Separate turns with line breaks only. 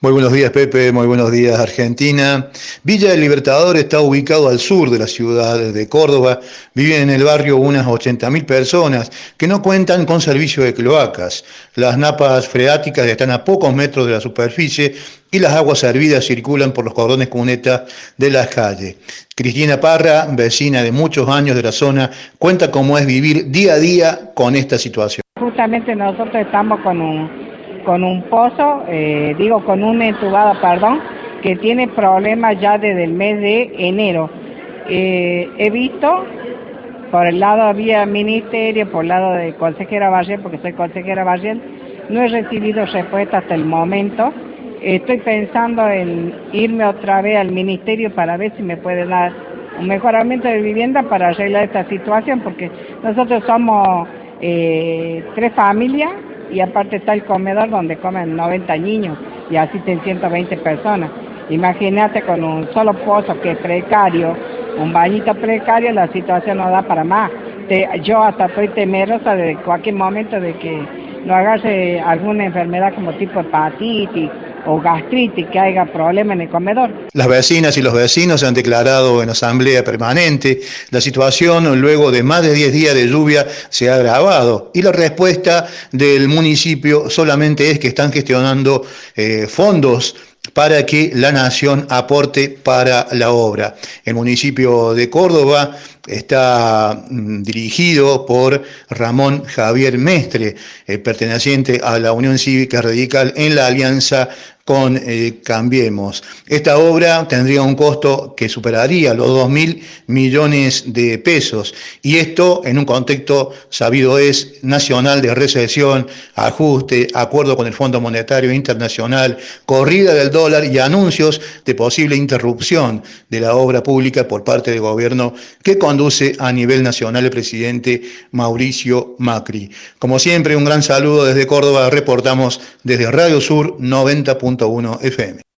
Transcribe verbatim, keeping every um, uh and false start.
Muy buenos días, Pepe, muy buenos días, Argentina. Villa del Libertador está ubicado al sur de la ciudad de Córdoba. Viven en el barrio unas ochenta mil personas que no cuentan con servicio de cloacas. Las napas freáticas están a pocos metros de la superficie y las aguas servidas circulan por los cordones cunetas de las calles. Cristina Parra, vecina de muchos años de la zona, cuenta cómo es vivir día a día con esta situación.
Justamente nosotros estamos con un con un pozo, eh, digo con una entubada, perdón, que tiene problemas ya desde el mes de enero. Eh, he visto por el lado vía ministerio, por el lado de consejera Barriel, porque soy consejera Barriel, no he recibido respuesta hasta el momento. Estoy pensando en irme otra vez al ministerio para ver si me pueden dar un mejoramiento de vivienda para arreglar esta situación, porque nosotros somos eh, tres familias, y aparte está el comedor donde comen noventa niños y asisten ciento veinte personas. Imagínate con un solo pozo que es precario, un bañito precario, la situación no da para más. Te, yo hasta estoy temerosa de cualquier momento de que no agarre alguna enfermedad como tipo hepatitis o gastritis, que haya problema en el comedor.
Las vecinas y los vecinos se han declarado en asamblea permanente. La situación, luego de más de diez días de lluvia, se ha agravado y la respuesta del municipio solamente es que están gestionando eh, fondos para que la nación aporte para la obra. El municipio de Córdoba está mm, dirigido por Ramón Javier Mestre, eh, perteneciente a la Unión Cívica Radical en la alianza con eh, Cambiemos. Esta obra tendría un costo que superaría los dos mil millones de pesos, y esto en un contexto sabido es nacional de recesión, ajuste, acuerdo con el Fondo Monetario Internacional, corrida del dólar y anuncios de posible interrupción de la obra pública por parte del gobierno que conduce a nivel nacional el presidente Mauricio Macri. Como siempre, un gran saludo desde Córdoba. Reportamos desde Radio Sur noventa punto uno F M.